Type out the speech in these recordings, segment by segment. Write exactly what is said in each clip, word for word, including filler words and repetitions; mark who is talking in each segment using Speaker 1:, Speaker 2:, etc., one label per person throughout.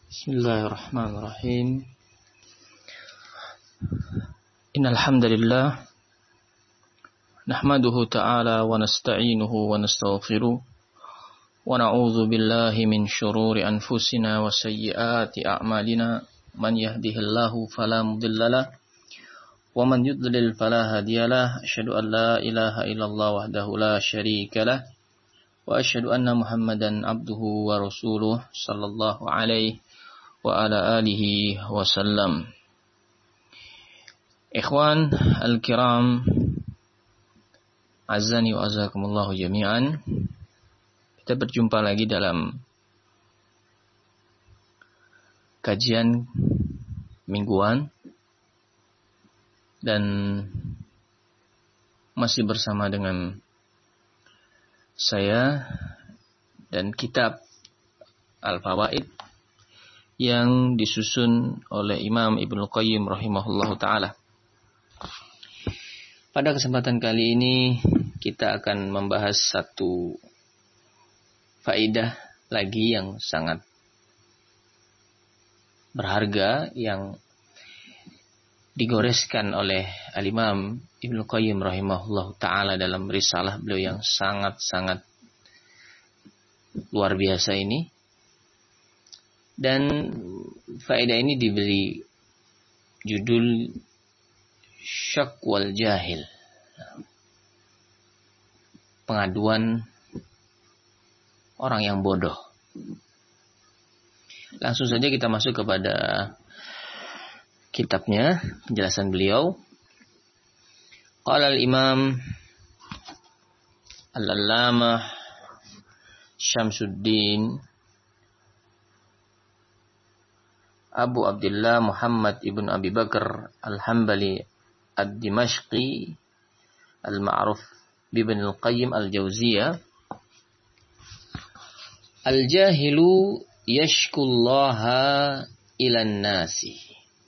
Speaker 1: Bismillahirrahmanirrahim. Innal hamdalillah nahmaduhu ta'ala wa nasta'inuhu wa nastaghfiruh wa na'udzu billahi min shururi anfusina wa sayyiati a'malina man yahdihillahu fala mudhillalah wa man yudlil fala hadiyalah. Asyhadu an la ilaha illallah wahdahu la syarikalah wa asyhadu anna Muhammadan abduhu wa rasuluh sallallahu alaihi wa ala alihi wasallam. Ikhwan al-kiram, azani wa azakumullahu jami'an. Kita berjumpa lagi dalam kajian mingguan dan masih bersama dengan saya dan kitab Al-Fawaid yang disusun oleh Imam Ibnu Qayyim rahimahullahu ta'ala. Pada kesempatan kali ini kita akan membahas satu faedah lagi yang sangat berharga yang digoreskan oleh Al-Imam Ibnu Qayyim rahimahullahu ta'ala dalam risalah beliau yang sangat-sangat luar biasa ini. Dan faedah ini diberi judul Syak wal Jahil, pengaduan orang yang bodoh. Langsung saja kita masuk kepada kitabnya, penjelasan beliau. Qala al-Imam Al-Allamah Syamsuddin Abu Abdullah Muhammad ibn Abi Bakar Al-Hambali Ad-Dimashqi Al-Ma'ruf Ibn Al-Qayyim Al-Jawziyah. Al-jahilu yashkullaha ilan nasi.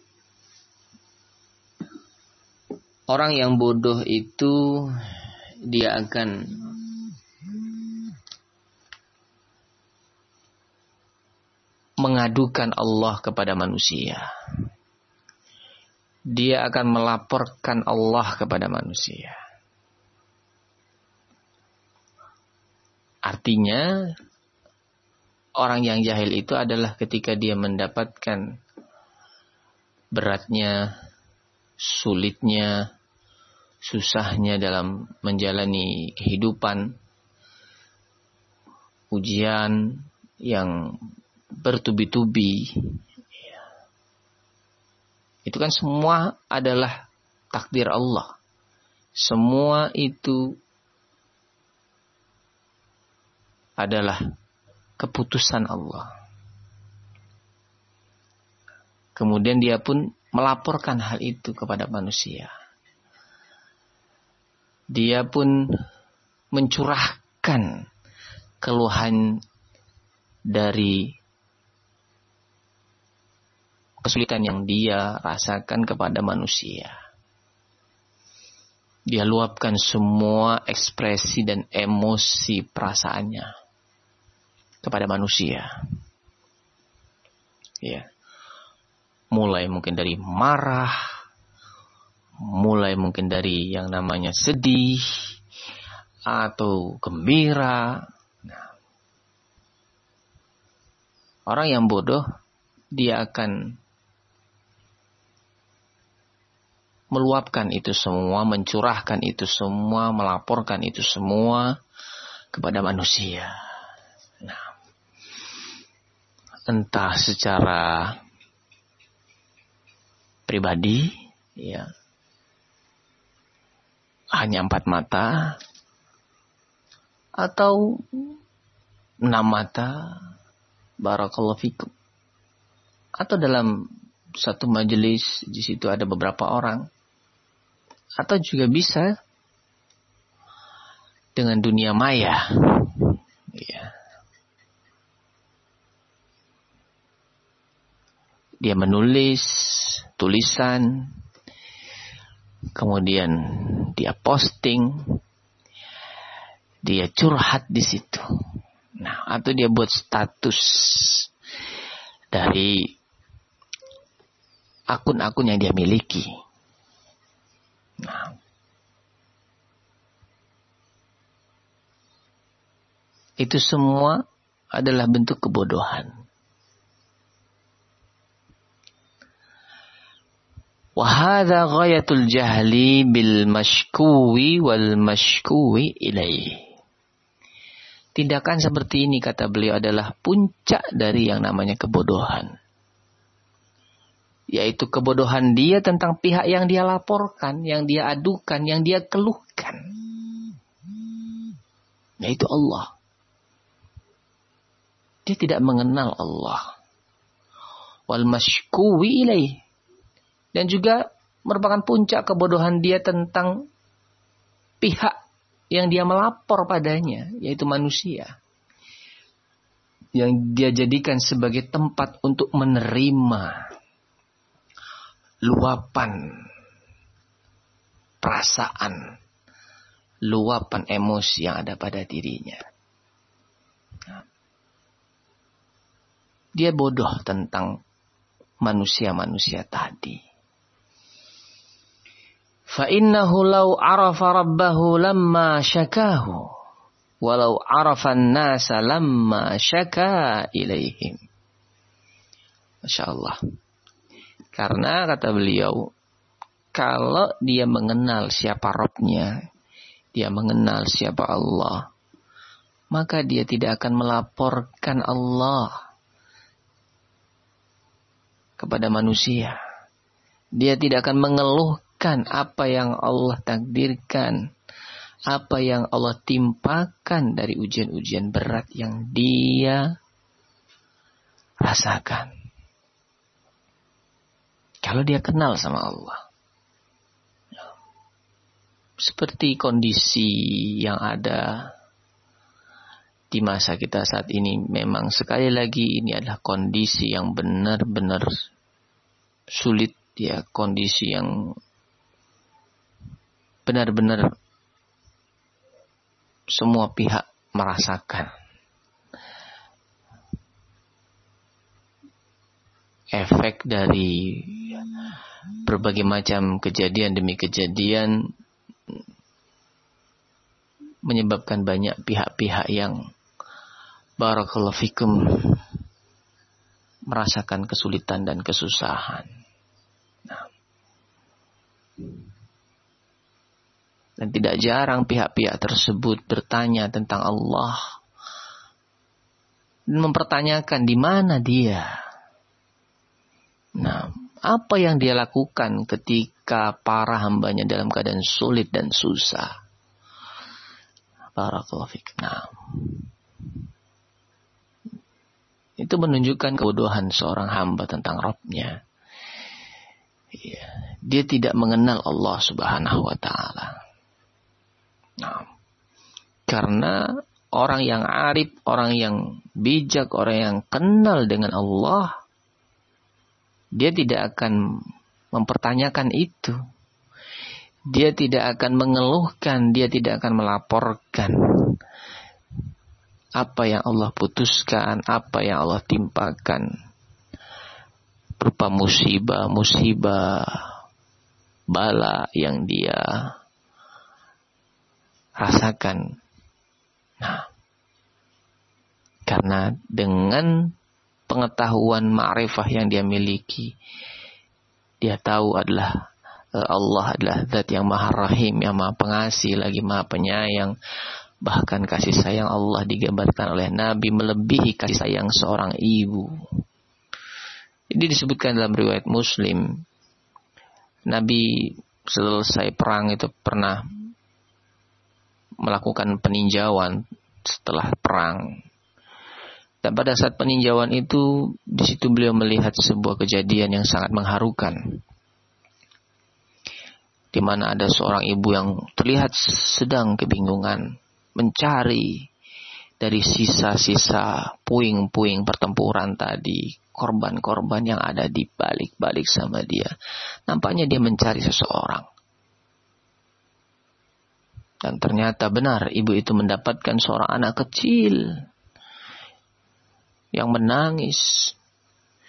Speaker 1: Orang yang bodoh itu dia akan mengadukan Allah kepada manusia. Dia akan melaporkan Allah kepada manusia. Artinya, orang yang jahil itu adalah ketika dia mendapatkan beratnya, sulitnya, susahnya dalam menjalani kehidupan, ujian yang bertubi-tubi. Itu kan semua adalah takdir Allah. Semua itu adalah keputusan Allah. Kemudian dia pun melaporkan hal itu kepada manusia. Dia pun mencurahkan keluhan dari kesulitan yang dia rasakan kepada manusia. Dia luapkan semua ekspresi dan emosi perasaannya kepada manusia. Ya. Mulai mungkin dari marah, mulai mungkin dari yang namanya sedih atau gembira. Nah, orang yang bodoh dia akan meluapkan itu semua, mencurahkan itu semua, melaporkan itu semua kepada manusia. Nah, entah secara pribadi, ya, hanya empat mata, atau enam mata, barakallahu fikum, atau dalam satu majelis di situ ada beberapa orang. Atau juga bisa dengan dunia maya. Ya. Dia menulis tulisan, kemudian dia posting, dia curhat di situ. Nah, atau dia buat status dari akun-akun yang dia miliki. Nah, itu semua adalah bentuk kebodohan. Wahada ghayatul jahli bil mashkuwi wal mashkuwi ilaih. Tindakan seperti ini, kata beliau, adalah puncak dari yang namanya kebodohan. Yaitu kebodohan dia tentang pihak yang dia laporkan, yang dia adukan, yang dia keluhkan. Yaitu Allah. Dia tidak mengenal Allah. Wal mashkuwi ilaih. Dan juga merupakan puncak kebodohan dia tentang pihak yang dia melapor padanya, yaitu manusia. Yang dia jadikan sebagai tempat untuk menerima luapan perasaan, luapan emosi yang ada pada dirinya. Dia bodoh tentang manusia-manusia tadi. فَإِنَّهُ لَوْ عَرَفَ رَبَّهُ لَمَّا شَكَاهُ وَلَوْ عَرَفَ النَّاسَ لَمَّا شَكَا إِلَيْهِمْ. Masya Allah. Karena kata beliau, kalau dia mengenal siapa Rabb-nya, dia mengenal siapa Allah, maka dia tidak akan melaporkan Allah kepada manusia. Dia tidak akan mengeluh apa yang Allah takdirkan, apa yang Allah timpakan dari ujian-ujian berat yang dia rasakan. Kalau dia kenal sama Allah. Seperti kondisi yang ada di masa kita saat ini, memang sekali lagi ini adalah kondisi yang benar-benar sulit, ya, kondisi yang benar-benar semua pihak merasakan efek dari berbagai macam kejadian demi kejadian, menyebabkan banyak pihak-pihak yang barakallahu fikum merasakan kesulitan dan kesusahan. Nah, dan tidak jarang pihak-pihak tersebut bertanya tentang Allah dan mempertanyakan di mana dia. Nah, apa yang dia lakukan ketika para hambanya dalam keadaan sulit dan susah. Barakallahu fiik. Nah, itu menunjukkan kebodohan seorang hamba tentang Rabb-nya. Ya, dia tidak mengenal Allah Subhanahu wa taala. Nah, karena orang yang arif, orang yang bijak, orang yang kenal dengan Allah, dia tidak akan mempertanyakan itu. Dia tidak akan mengeluhkan, dia tidak akan melaporkan apa yang Allah putuskan, apa yang Allah timpakan berupa musibah-musibah, bala yang dia rasakan. Nah, karena dengan pengetahuan ma'rifah yang dia miliki, dia tahu adalah Allah adalah zat yang maha rahim, yang maha pengasih, lagi maha penyayang. Bahkan kasih sayang Allah digambarkan oleh Nabi melebihi kasih sayang seorang ibu. Ini disebutkan dalam riwayat Muslim. Nabi selesai perang itu pernah melakukan peninjauan setelah perang. Dan pada saat peninjauan itu, di situ beliau melihat sebuah kejadian yang sangat mengharukan, di mana ada seorang ibu yang terlihat sedang kebingungan mencari dari sisa-sisa puing-puing pertempuran tadi, korban-korban yang ada di balik-balik sama dia. Nampaknya dia mencari seseorang. Dan ternyata benar, ibu itu mendapatkan seorang anak kecil yang menangis.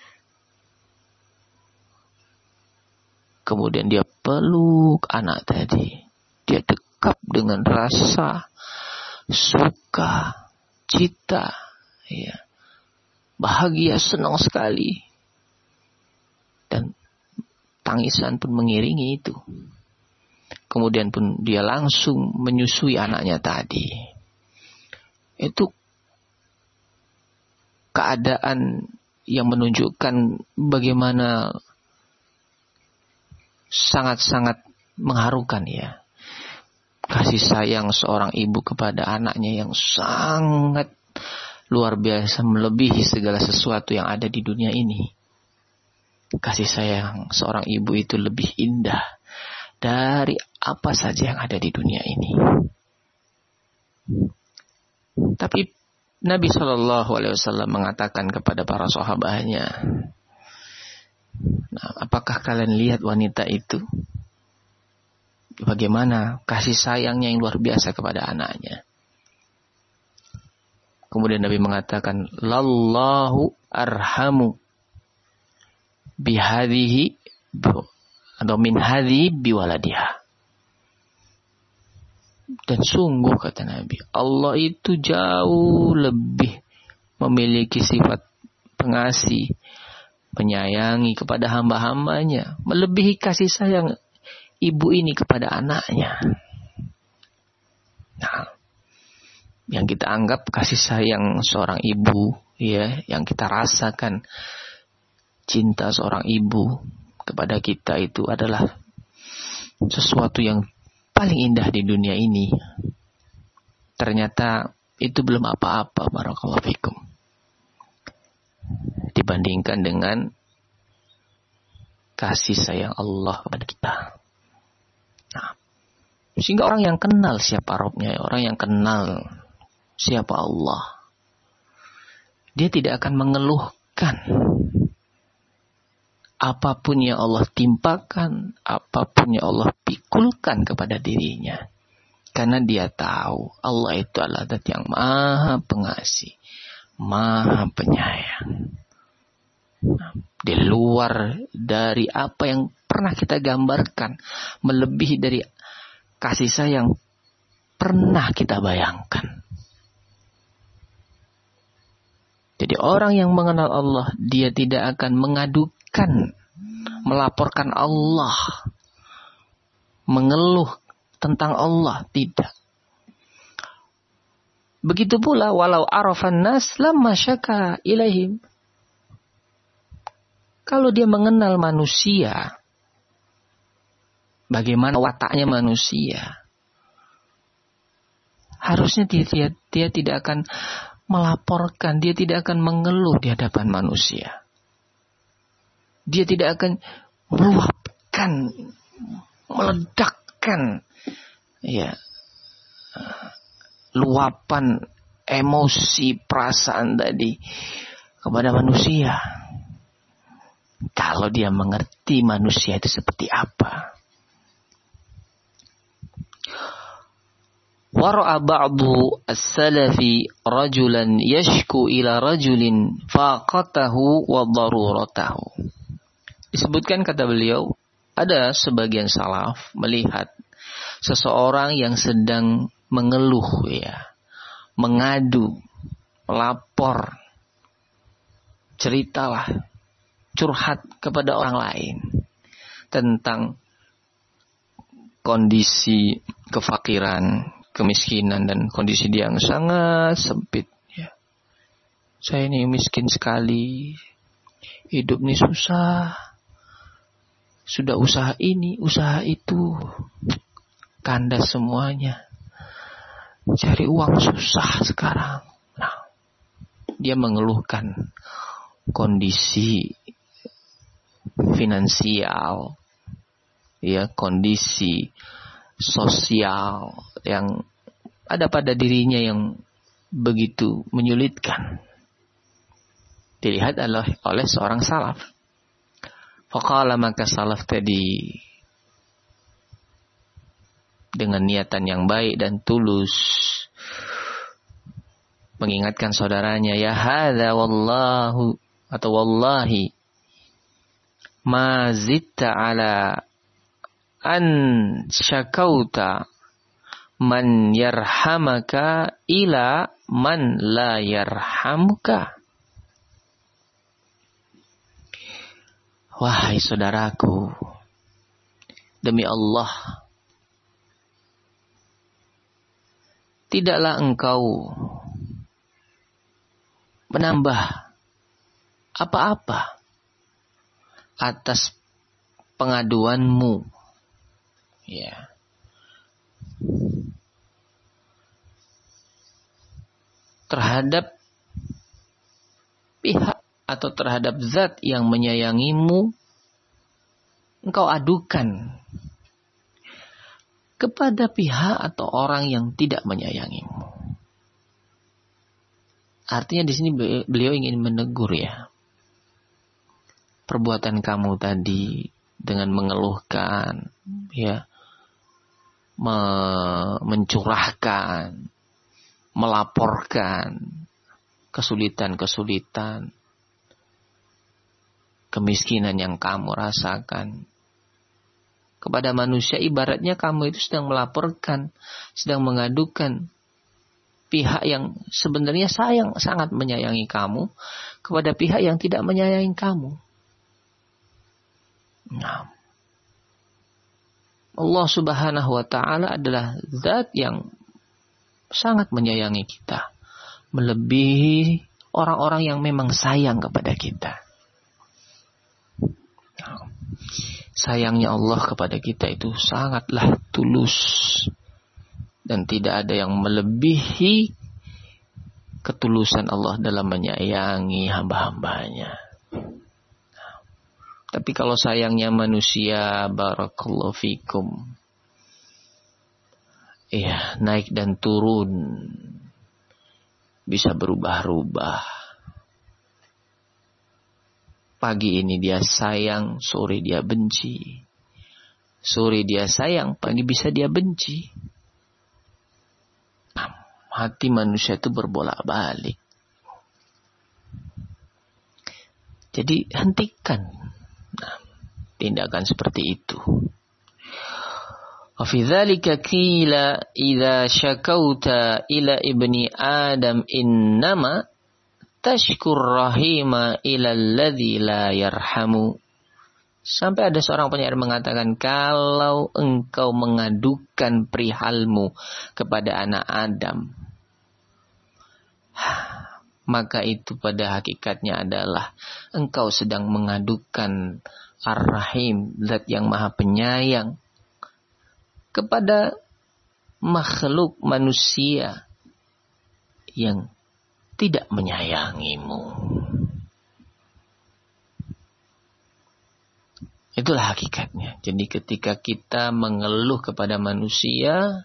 Speaker 1: Kemudian dia peluk anak tadi. Dia dekap dengan rasa suka, cita, ya, bahagia, senang sekali. Dan tangisan pun mengiringi itu. Kemudian pun dia langsung menyusui anaknya tadi. Itu keadaan yang menunjukkan bagaimana sangat-sangat mengharukan ya. Kasih sayang seorang ibu kepada anaknya yang sangat luar biasa, melebihi segala sesuatu yang ada di dunia ini. Kasih sayang seorang ibu itu lebih indah dari apa saja yang ada di dunia ini. Tapi Nabi shallallahu alaihi wasallam mengatakan kepada para sahabatnya, nah, apakah kalian lihat wanita itu? Bagaimana kasih sayangnya yang luar biasa kepada anaknya. Kemudian Nabi mengatakan, lallahu arhamu bihadhihi atau min hadhi biwaladiha. Dan sungguh kata Nabi, Allah itu jauh lebih memiliki sifat pengasih, menyayangi kepada hamba-hambanya, melebihi kasih sayang ibu ini kepada anaknya. Nah, yang kita anggap kasih sayang seorang ibu, ya, yang kita rasakan cinta seorang ibu kepada kita itu adalah sesuatu yang paling indah di dunia ini. Ternyata itu belum apa-apa, barakallahu fikum, dibandingkan dengan kasih sayang Allah kepada kita. Nah, sehingga orang yang kenal siapa Rabbnya, orang yang kenal siapa Allah, dia tidak akan mengeluhkan apapun yang Allah timpakan, apapun yang Allah pikulkan kepada dirinya. Karena dia tahu Allah itu adalah zat yang maha pengasih, maha penyayang. Nah, di luar dari apa yang pernah kita gambarkan, melebihi dari kasih sayang pernah kita bayangkan. Jadi orang yang mengenal Allah, dia tidak akan mengadukan, melaporkan Allah, mengeluh tentang Allah, tidak. Begitu pula walau arafan nas lamma syaka ilaihim. Kalau dia mengenal manusia, bagaimana wataknya manusia, harusnya dia, dia, dia tidak akan melaporkan, dia tidak akan mengeluh di hadapan manusia. Dia tidak akan meluapkan, meledakkan, ya, luapan emosi, perasaan tadi kepada manusia. Kalau dia mengerti manusia itu seperti apa. Wara'a ba'du as-salafi rajulan yashku ila rajulin faqatahu wa daruratahu. Disebutkan kata beliau, ada sebagian salaf melihat seseorang yang sedang mengeluh, ya, mengadu, melapor, ceritalah, curhat kepada orang lain tentang kondisi kefakiran, kemiskinan, dan kondisi dia yang sangat sempit. Ya. Saya ini miskin sekali, hidup ini susah, sudah usaha ini, usaha itu, kandas semuanya, cari uang susah sekarang. Nah, dia mengeluhkan kondisi finansial, ya, kondisi sosial yang ada pada dirinya yang begitu menyulitkan. Dilihat oleh, oleh seorang salaf. Faqala, maka salaf tadi dengan niatan yang baik dan tulus mengingatkan saudaranya, ya hadza wallahu atau wallahi ma zitta ala an syakauta man yarhamaka ila man la yarhamuka. Wahai saudaraku, demi Allah, tidaklah engkau menambah apa-apa atas pengaduanmu, ya, terhadap pihak atau terhadap zat yang menyayangimu, engkau adukan kepada pihak atau orang yang tidak menyayangimu. Artinya di sini beliau ingin menegur, ya, perbuatan kamu tadi dengan mengeluhkan, ya, me- mencurahkan, melaporkan kesulitan-kesulitan, kemiskinan yang kamu rasakan kepada manusia, ibaratnya kamu itu sedang melaporkan, sedang mengadukan pihak yang sebenarnya sayang, sangat menyayangi kamu kepada pihak yang tidak menyayangi kamu. Nah, Allah Subhanahu wa ta'ala adalah zat yang sangat menyayangi kita, melebihi orang-orang yang memang sayang kepada kita. Nah, sayangnya Allah kepada kita itu sangatlah tulus, dan tidak ada yang melebihi ketulusan Allah dalam menyayangi hamba-hambanya. Tapi kalau sayangnya manusia, barakallahu fikum, iya, naik dan turun, bisa berubah-ubah. Pagi ini dia sayang, sore dia benci. Sore dia sayang, pagi bisa dia benci. Nah, hati manusia itu berbolak-balik. Jadi hentikan tindakan seperti itu. Wa fi dzalika qila idza syakauta ila ibni adam innama tashkur rahima ila alladzi la yarhamu. Sampai ada seorang penyair mengatakan, kalau engkau mengadukan perihalmu kepada anak Adam, maka itu pada hakikatnya adalah engkau sedang mengadukan Ar-Rahim, zat yang maha penyayang, kepada makhluk manusia yang tidak menyayangimu. Itulah hakikatnya. Jadi ketika kita mengeluh kepada manusia,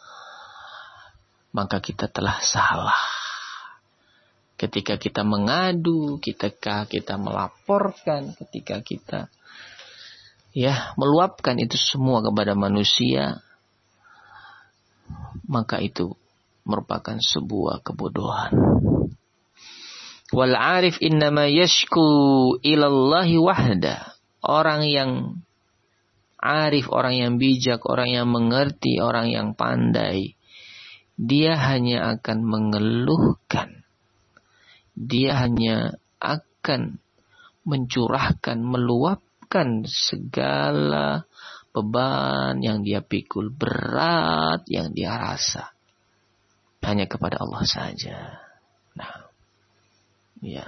Speaker 1: maka kita telah salah. Ketika kita mengadu, ketika kita melaporkan, ketika kita ya meluapkan itu semua kepada manusia, maka itu merupakan sebuah kebodohan. Wal arif innama yashku ilallahi wahda. Orang yang arif, orang yang bijak, orang yang mengerti, orang yang pandai, dia hanya akan mengeluhkan. Dia hanya akan mencurahkan, meluapkan segala beban yang dia pikul, berat yang dia rasa, hanya kepada Allah saja. Nah, ya,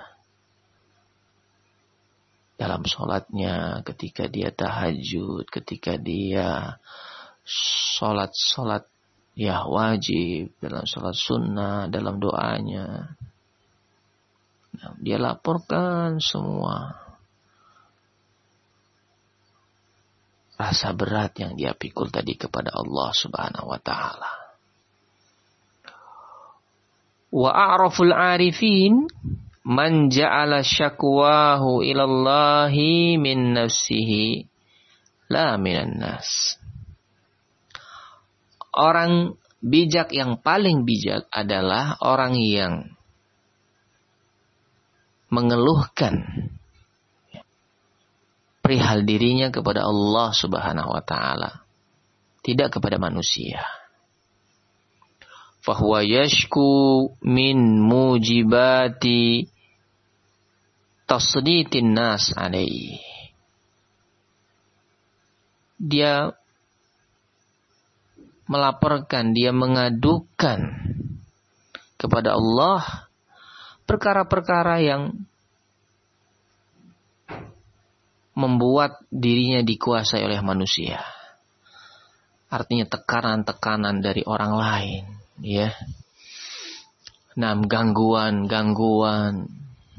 Speaker 1: dalam sholatnya, ketika dia tahajud, ketika dia sholat-sholat ya wajib, dalam sholat sunnah, dalam doanya, nah, dia laporkan semua rasa berat yang dia pikul tadi kepada Allah Subhanahu wa ta'ala. Wa a'raful arifin man ja'ala syakwahu ilallahi min nafsihi la minan nas. Orang bijak yang paling bijak adalah orang yang mengeluhkan perihal dirinya kepada Allah Subhanahu wa taala, tidak kepada manusia. Fahuwa yashku min mujibati tasditin nas alaihi. Dia melaporkan, dia mengadukan kepada Allah perkara-perkara yang membuat dirinya dikuasai oleh manusia. Artinya tekanan-tekanan dari orang lain, ya. Nah, gangguan-gangguan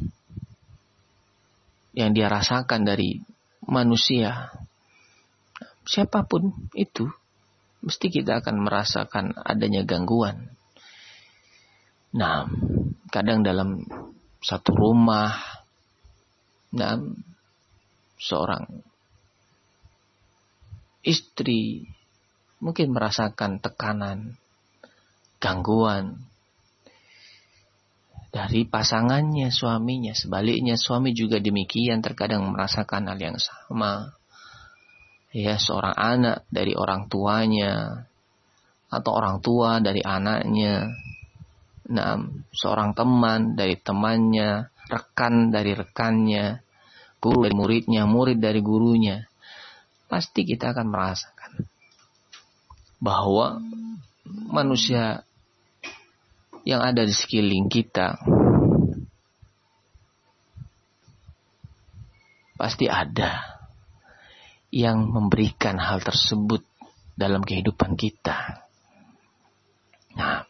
Speaker 1: yang dia rasakan dari manusia. Siapapun itu, mesti kita akan merasakan adanya gangguan. Nah, kadang dalam satu rumah, nah, seorang istri mungkin merasakan tekanan, gangguan dari pasangannya, suaminya. Sebaliknya, suami juga demikian, terkadang merasakan hal yang sama. Ya, seorang anak dari orang tuanya, atau orang tua dari anaknya. Nah, seorang teman dari temannya, rekan dari rekannya, guru dari muridnya, murid dari gurunya. Pasti kita akan merasakan bahwa manusia yang ada di sekeliling kita pasti ada yang memberikan hal tersebut dalam kehidupan kita. Nah,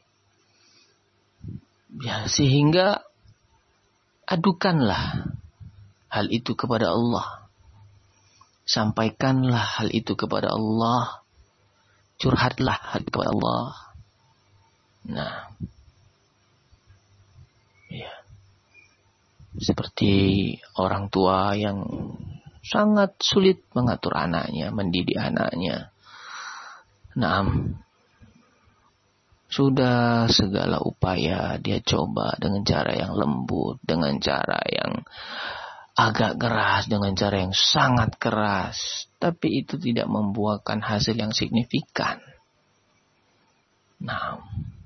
Speaker 1: ya, sehingga adukanlah hal itu kepada Allah. Sampaikanlah hal itu kepada Allah. Curhatlah hal itu kepada Allah. Nah, ya, seperti orang tua yang sangat sulit mengatur anaknya, mendidik anaknya. Nah, sudah segala upaya dia coba dengan cara yang lembut, dengan cara yang agak keras, dengan cara yang sangat keras. Tapi itu tidak membuahkan hasil yang signifikan. Nah,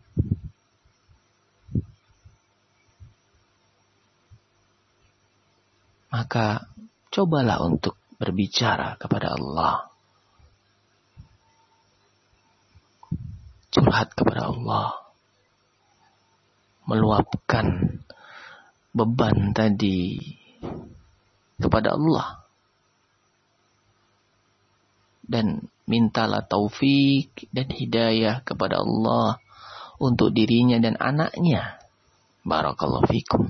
Speaker 1: maka cobalah untuk berbicara kepada Allah. Curhat kepada Allah. Meluapkan beban tadi kepada Allah. Dan mintalah taufik dan hidayah kepada Allah untuk dirinya dan anaknya. Barakallahu fikum.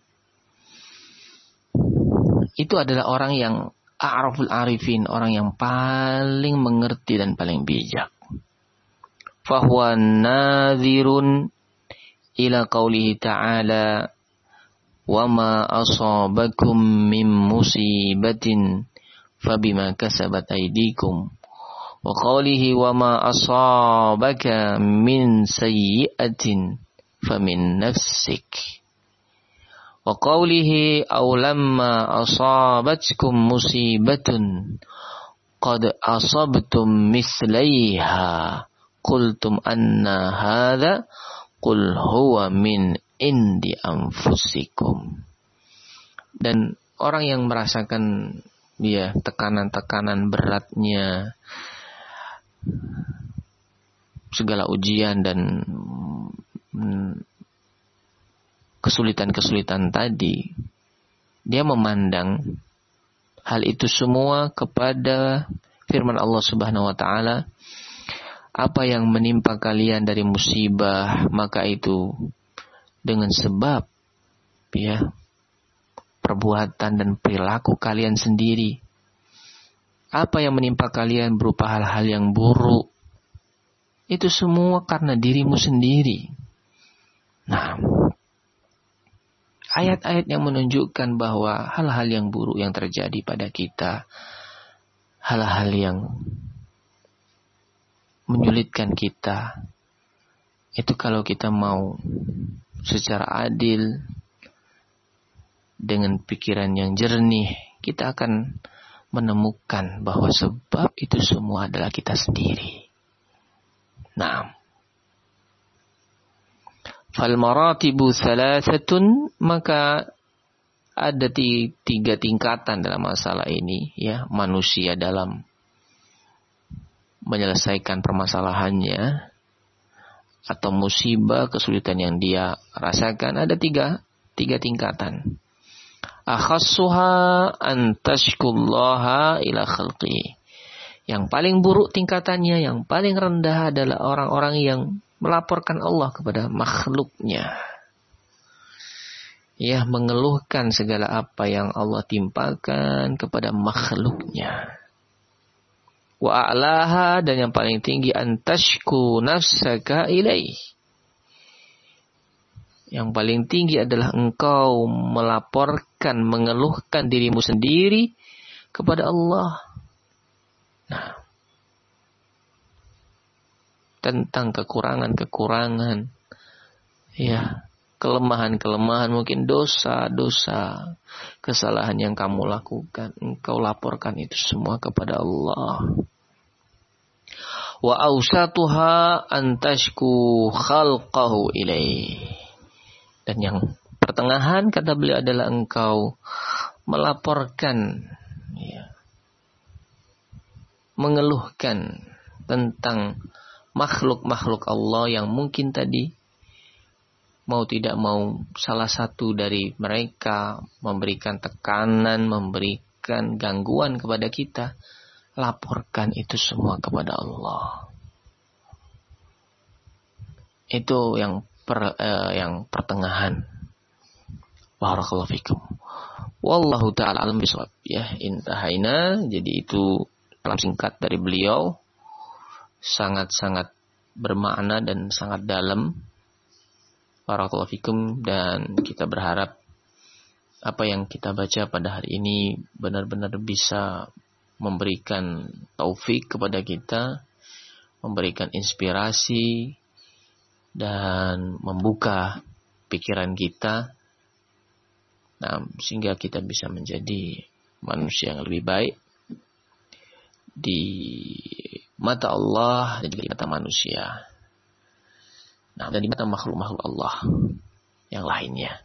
Speaker 1: Itu adalah orang yang a'raful arifin, orang yang paling mengerti dan paling bijak. Fahuwa nadhirun ila qawlihi ta'ala wa ma asabakum min musibatin fabima kasabat aydikum wa qawlihi wa ma asabaka min sayyi'atin famin nafsik. Wa qawlihi aw lamma asabatkum musibatun qad asabtum mislaiha qultum anna hadha qul huwa min indi anfusikum. Dan orang yang merasakan ya tekanan-tekanan beratnya segala ujian dan mm, kesulitan-kesulitan tadi, dia memandang hal itu semua kepada firman Allah Subhanahu wa taala, apa yang menimpa kalian dari musibah, maka itu dengan sebab ya perbuatan dan perilaku kalian sendiri. Apa yang menimpa kalian berupa hal-hal yang buruk, itu semua karena dirimu sendiri. Nah, ayat-ayat yang menunjukkan bahwa hal-hal yang buruk yang terjadi pada kita, hal-hal yang menyulitkan kita, itu kalau kita mau secara adil, dengan pikiran yang jernih, kita akan menemukan bahwa sebab itu semua adalah kita sendiri. Nah, fal maratibu thalathatun, maka ada tiga tingkatan dalam masalah ini, ya, manusia dalam menyelesaikan permasalahannya atau musibah, kesulitan yang dia rasakan, ada tiga tiga tingkatan. Akhassuha an tashkullaha ila khalqi. Yang paling buruk tingkatannya, yang paling rendah adalah orang-orang yang melaporkan Allah kepada makhluknya. Ya, mengeluhkan segala apa yang Allah timpakan kepada makhluknya. Wa a'laha, dan yang paling tinggi, antashku nafsaka ilaih. Yang paling tinggi adalah engkau melaporkan, mengeluhkan dirimu sendiri kepada Allah. Nah, tentang kekurangan-kekurangan, ya, kelemahan-kelemahan, mungkin dosa-dosa, kesalahan yang kamu lakukan, engkau laporkan itu semua kepada Allah. Wa awsatuha antashku khalqahu ilaih. Dan yang pertengahan, kata beliau, adalah engkau melaporkan, ya, mengeluhkan tentang makhluk-makhluk Allah yang mungkin tadi mau tidak mau salah satu dari mereka memberikan tekanan, memberikan gangguan kepada kita. Laporkan itu semua kepada Allah. Itu yang per, eh, yang pertengahan. Barakallahu fikum. Wallahu ta'ala alam bisawab. Ya, intahaina. Jadi itu dalam singkat dari beliau, sangat-sangat bermakna dan sangat dalam. Barakallahu fikum. Dan kita berharap apa yang kita baca pada hari ini benar-benar bisa memberikan taufik kepada kita, memberikan inspirasi, dan membuka pikiran kita, nah, sehingga kita bisa menjadi manusia yang lebih baik di mata Allah dan juga di mata manusia, nah, dan di mata makhluk-makhluk Allah yang lainnya.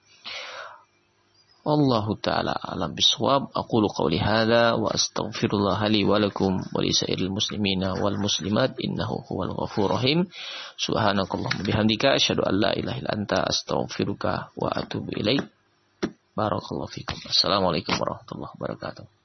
Speaker 1: Wallahu ta'ala alam bisawab. Aqulu qawli hadha wa astaghfirullah li wa lakum wa li sa'iril muslimina wal muslimat innahu huwal ghafurur rahim. Subhanakallahumma bihamdika asyhadu an la ilaha illa anta astaghfiruka wa atubu ilaik. Barakallahu fikum. Assalamualaikum warahmatullahi wabarakatuh.